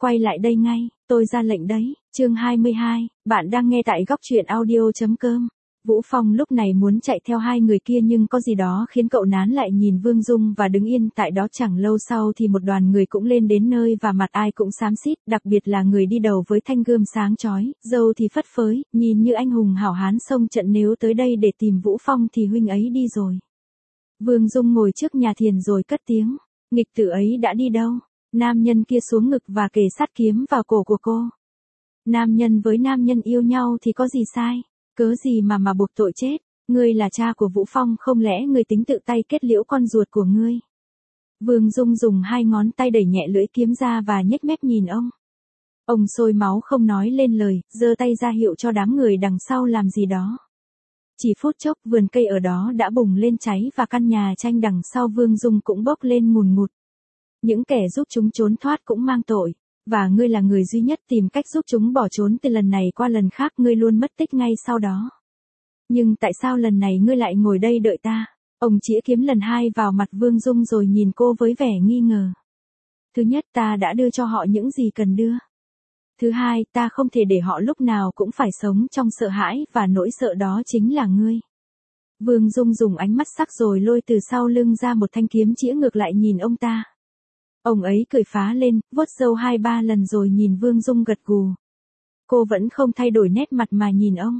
quay lại đây ngay, tôi ra lệnh đấy. Chương 22, bạn đang nghe tại góc truyện audio.com. Vũ Phong lúc này muốn chạy theo hai người kia nhưng có gì đó khiến cậu nán lại nhìn Vương Dung và đứng yên tại đó. Chẳng lâu sau thì một đoàn người cũng lên đến nơi và mặt ai cũng xám xít, đặc biệt là người đi đầu với thanh gươm sáng chói, râu thì phất phới, nhìn như anh hùng hảo hán xông trận, nếu tới đây để tìm Vũ Phong thì huynh ấy đi rồi. Vương Dung ngồi trước nhà thiền rồi cất tiếng, nghịch tử ấy đã đi đâu? Nam nhân kia xuống ngực và kề sát kiếm vào cổ của cô. Nam nhân với nam nhân yêu nhau thì có gì sai? Cớ gì mà buộc tội chết? Ngươi là cha của Vũ Phong, không lẽ ngươi tính tự tay kết liễu con ruột của ngươi? Vương Dung dùng hai ngón tay đẩy nhẹ lưỡi kiếm ra và nhếch mép nhìn ông. Ông sôi máu không nói lên lời, giơ tay ra hiệu cho đám người đằng sau làm gì đó. Chỉ phút chốc vườn cây ở đó đã bùng lên cháy và căn nhà tranh đằng sau Vương Dung cũng bốc lên ngùn ngụt. Những kẻ giúp chúng trốn thoát cũng mang tội. Và ngươi là người duy nhất tìm cách giúp chúng bỏ trốn từ lần này qua lần khác, ngươi luôn mất tích ngay sau đó. Nhưng tại sao lần này ngươi lại ngồi đây đợi ta? Ông chĩa kiếm lần hai vào mặt Vương Dung rồi nhìn cô với vẻ nghi ngờ. Thứ nhất, ta đã đưa cho họ những gì cần đưa. Thứ hai, ta không thể để họ lúc nào cũng phải sống trong sợ hãi, và nỗi sợ đó chính là ngươi. Vương Dung dùng ánh mắt sắc rồi lôi từ sau lưng ra một thanh kiếm chĩa ngược lại nhìn ông ta. Ông ấy cười phá lên, vuốt râu 2-3 lần rồi nhìn Vương Dung gật gù. Cô vẫn không thay đổi nét mặt mà nhìn ông.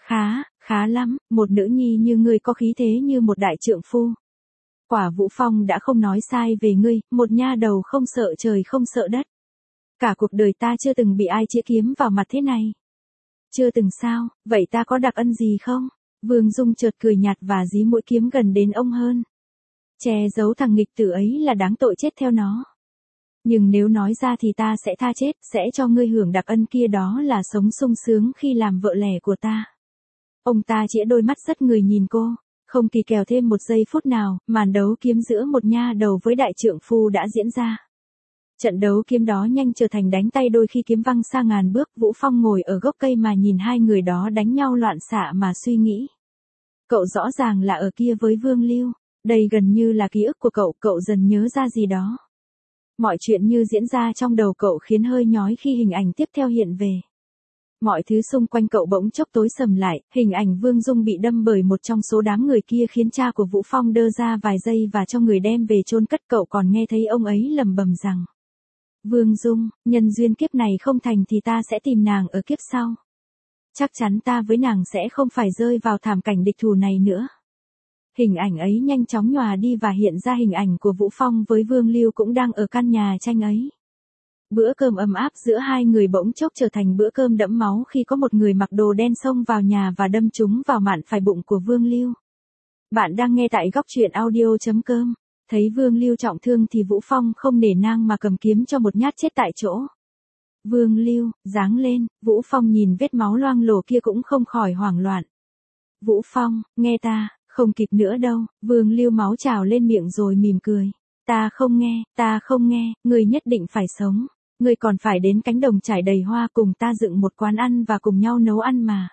Khá lắm, một nữ nhi như ngươi có khí thế như một đại trượng phu. Quả Vũ Phong đã không nói sai về ngươi, một nha đầu không sợ trời không sợ đất. Cả cuộc đời ta chưa từng bị ai chĩa kiếm vào mặt thế này. Chưa từng sao, vậy ta có đặc ân gì không? Vương Dung chợt cười nhạt và dí mũi kiếm gần đến ông hơn. Che giấu thằng nghịch tử ấy là đáng tội chết theo nó. Nhưng nếu nói ra thì ta sẽ tha chết, sẽ cho ngươi hưởng đặc ân kia, đó là sống sung sướng khi làm vợ lẽ của ta. Ông ta chĩa đôi mắt rất người nhìn cô, không kỳ kèo thêm một giây phút nào, màn đấu kiếm giữa một nha đầu với đại trượng phu đã diễn ra. Trận đấu kiếm đó nhanh trở thành đánh tay đôi khi kiếm văng xa ngàn bước. Vũ Phong ngồi ở gốc cây mà nhìn hai người đó đánh nhau loạn xạ mà suy nghĩ. Cậu rõ ràng là ở kia với Vương Lưu, đây gần như là ký ức của cậu dần nhớ ra gì đó. Mọi chuyện như diễn ra trong đầu cậu khiến hơi nhói khi hình ảnh tiếp theo hiện về. Mọi thứ xung quanh cậu bỗng chốc tối sầm lại, hình ảnh Vương Dung bị đâm bởi một trong số đám người kia khiến cha của Vũ Phong đơ ra vài giây và cho người đem về chôn cất. Cậu còn nghe thấy ông ấy lẩm bẩm rằng: Vương Dung, nhân duyên kiếp này không thành thì ta sẽ tìm nàng ở kiếp sau. Chắc chắn ta với nàng sẽ không phải rơi vào thảm cảnh địch thù này nữa. Hình ảnh ấy nhanh chóng nhòa đi và hiện ra hình ảnh của Vũ Phong với Vương Lưu cũng đang ở căn nhà tranh ấy. Bữa cơm ấm áp giữa hai người bỗng chốc trở thành bữa cơm đẫm máu khi có một người mặc đồ đen xông vào nhà và đâm trúng vào mạn phải bụng của Vương Lưu. Bạn đang nghe tại góc truyện audio.com. Thấy Vương Lưu trọng thương thì Vũ Phong không nể nang mà cầm kiếm cho một nhát chết tại chỗ. Vương Lưu, giáng lên. Vũ Phong nhìn vết máu loang lổ kia cũng không khỏi hoảng loạn. Vũ Phong, nghe ta. Không kịp nữa đâu. Vương Lưu máu trào lên miệng rồi mỉm cười. Ta không nghe, ngươi nhất định phải sống. Ngươi còn phải đến cánh đồng trải đầy hoa cùng ta dựng một quán ăn và cùng nhau nấu ăn mà.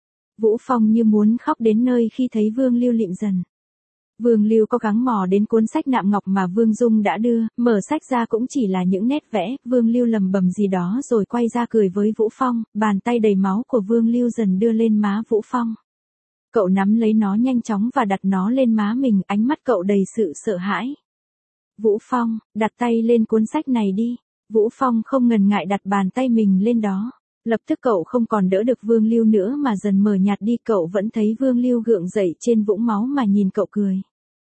Vũ Phong như muốn khóc đến nơi khi thấy Vương Lưu lịm dần. Vương Lưu có gắng mò đến cuốn sách nạm ngọc mà Vương Dung đã đưa, mở sách ra cũng chỉ là những nét vẽ. Vương Lưu lầm bầm gì đó rồi quay ra cười với Vũ Phong, bàn tay đầy máu của Vương Lưu dần đưa lên má Vũ Phong. Cậu nắm lấy nó nhanh chóng và đặt nó lên má mình, ánh mắt cậu đầy sự sợ hãi. Vũ Phong, đặt tay lên cuốn sách này đi. Vũ Phong không ngần ngại đặt bàn tay mình lên đó. Lập tức cậu không còn đỡ được Vương Lưu nữa mà dần mờ nhạt đi. Cậu vẫn thấy Vương Lưu gượng dậy trên vũng máu mà nhìn cậu cười.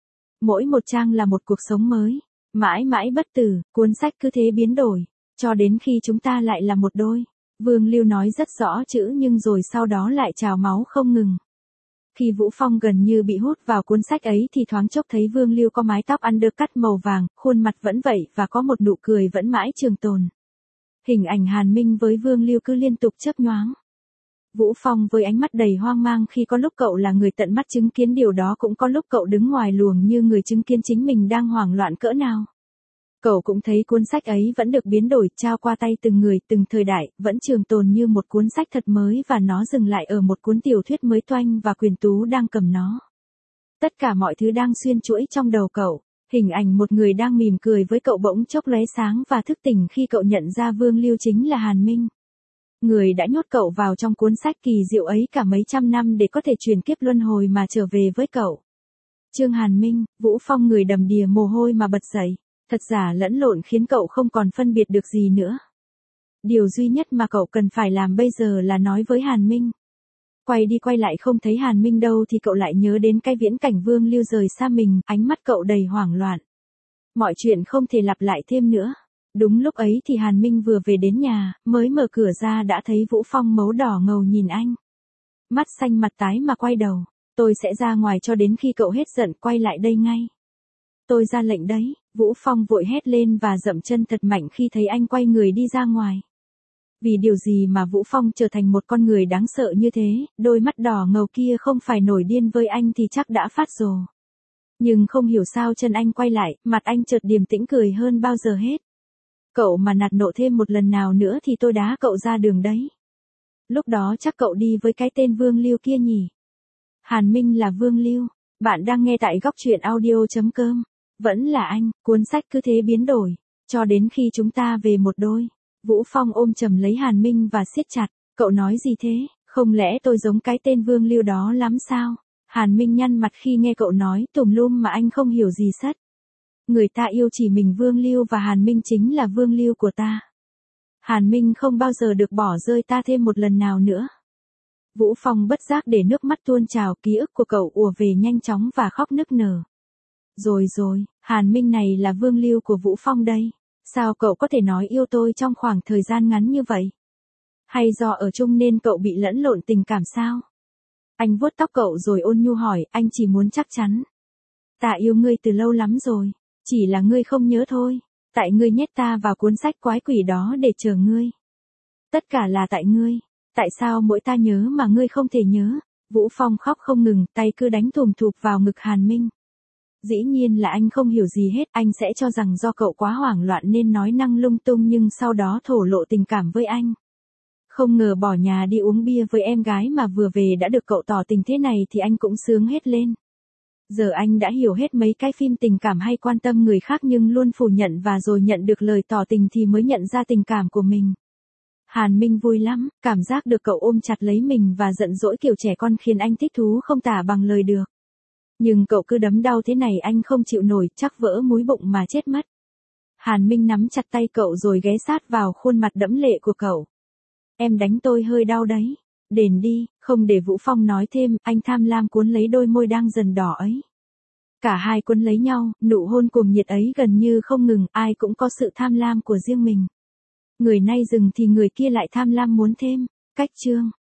Mỗi một trang là một cuộc sống mới. Mãi mãi bất tử, cuốn sách cứ thế biến đổi. Cho đến khi chúng ta lại là một đôi. Vương Lưu nói rất rõ chữ nhưng rồi sau đó lại trào máu không ngừng. Khi Vũ Phong gần như bị hút vào cuốn sách ấy thì thoáng chốc thấy Vương Lưu có mái tóc undercut màu vàng, khuôn mặt vẫn vậy và có một nụ cười vẫn mãi trường tồn. Hình ảnh Hàn Minh với Vương Lưu cứ liên tục chớp nhoáng. Vũ Phong với ánh mắt đầy hoang mang khi có lúc cậu là người tận mắt chứng kiến điều đó, cũng có lúc cậu đứng ngoài luồng như người chứng kiến chính mình đang hoảng loạn cỡ nào. Cậu cũng thấy cuốn sách ấy vẫn được biến đổi, trao qua tay từng người, từng thời đại, vẫn trường tồn như một cuốn sách thật mới và nó dừng lại ở một cuốn tiểu thuyết mới toanh và Quyền Tú đang cầm nó. Tất cả mọi thứ đang xuyên chuỗi trong đầu cậu. Hình ảnh một người đang mỉm cười với cậu bỗng chốc lóe sáng và thức tỉnh khi cậu nhận ra Vương Lưu chính là Hàn Minh. Người đã nhốt cậu vào trong cuốn sách kỳ diệu ấy cả mấy trăm năm để có thể chuyển kiếp luân hồi mà trở về với cậu. Trương Hàn Minh, Vũ Phong người đầm đìa mồ hôi mà bật dậy, thật giả lẫn lộn khiến cậu không còn phân biệt được gì nữa. Điều duy nhất mà cậu cần phải làm bây giờ là nói với Hàn Minh. Quay đi quay lại không thấy Hàn Minh đâu thì cậu lại nhớ đến cái viễn cảnh Vương Lưu rời xa mình, ánh mắt cậu đầy hoảng loạn. Mọi chuyện không thể lặp lại thêm nữa. Đúng lúc ấy thì Hàn Minh vừa về đến nhà, mới mở cửa ra đã thấy Vũ Phong mấu đỏ ngầu nhìn anh. Mắt xanh mặt tái mà quay đầu. Tôi sẽ ra ngoài cho đến khi cậu hết giận quay lại đây ngay. Tôi ra lệnh đấy, Vũ Phong vội hét lên và dậm chân thật mạnh khi thấy anh quay người đi ra ngoài. Vì điều gì mà Vũ Phong trở thành một con người đáng sợ như thế, đôi mắt đỏ ngầu kia không phải nổi điên với anh thì chắc đã phát rồ. Nhưng không hiểu sao chân anh quay lại, mặt anh chợt điềm tĩnh cười hơn bao giờ hết. Cậu mà nạt nộ thêm một lần nào nữa thì tôi đá cậu ra đường đấy. Lúc đó chắc cậu đi với cái tên Vương Lưu kia nhỉ. Hàn Minh là Vương Lưu, bạn đang nghe tại góc truyện audio.com. Vẫn là anh, cuốn sách cứ thế biến đổi, cho đến khi chúng ta về một đôi. Vũ Phong ôm chầm lấy Hàn Minh và siết chặt, cậu nói gì thế, không lẽ tôi giống cái tên Vương Lưu đó lắm sao? Hàn Minh nhăn mặt khi nghe cậu nói tùm lum mà anh không hiểu gì sất. Người ta yêu chỉ mình Vương Lưu và Hàn Minh chính là Vương Lưu của ta. Hàn Minh không bao giờ được bỏ rơi ta thêm một lần nào nữa. Vũ Phong bất giác để nước mắt tuôn trào, ký ức của cậu ùa về nhanh chóng và khóc nức nở. Rồi, Hàn Minh này là Vương Lưu của Vũ Phong đây. Sao cậu có thể nói yêu tôi trong khoảng thời gian ngắn như vậy? Hay do ở chung nên cậu bị lẫn lộn tình cảm sao? Anh vuốt tóc cậu rồi ôn nhu hỏi, anh chỉ muốn chắc chắn. Ta yêu ngươi từ lâu lắm rồi, chỉ là ngươi không nhớ thôi. Tại ngươi nhét ta vào cuốn sách quái quỷ đó để chờ ngươi. Tất cả là tại ngươi. Tại sao mỗi ta nhớ mà ngươi không thể nhớ? Vũ Phong khóc không ngừng, tay cứ đánh thùm thụp vào ngực Hàn Minh. Dĩ nhiên là anh không hiểu gì hết, anh sẽ cho rằng do cậu quá hoảng loạn nên nói năng lung tung nhưng sau đó thổ lộ tình cảm với anh. Không ngờ bỏ nhà đi uống bia với em gái mà vừa về đã được cậu tỏ tình thế này thì anh cũng sướng hết lên. Giờ anh đã hiểu hết mấy cái phim tình cảm hay quan tâm người khác nhưng luôn phủ nhận và rồi nhận được lời tỏ tình thì mới nhận ra tình cảm của mình. Hàn Minh vui lắm, cảm giác được cậu ôm chặt lấy mình và giận dỗi kiểu trẻ con khiến anh thích thú không tả bằng lời được. Nhưng cậu cứ đấm đau thế này anh không chịu nổi, chắc vỡ múi bụng mà chết mất. Hàn Minh nắm chặt tay cậu rồi ghé sát vào khuôn mặt đẫm lệ của cậu. Em đánh tôi hơi đau đấy. Đền đi, không để Vũ Phong nói thêm, anh tham lam cuốn lấy đôi môi đang dần đỏ ấy. Cả hai cuốn lấy nhau, nụ hôn cuồng nhiệt ấy gần như không ngừng, ai cũng có sự tham lam của riêng mình. Người nay dừng thì người kia lại tham lam muốn thêm. Cách chương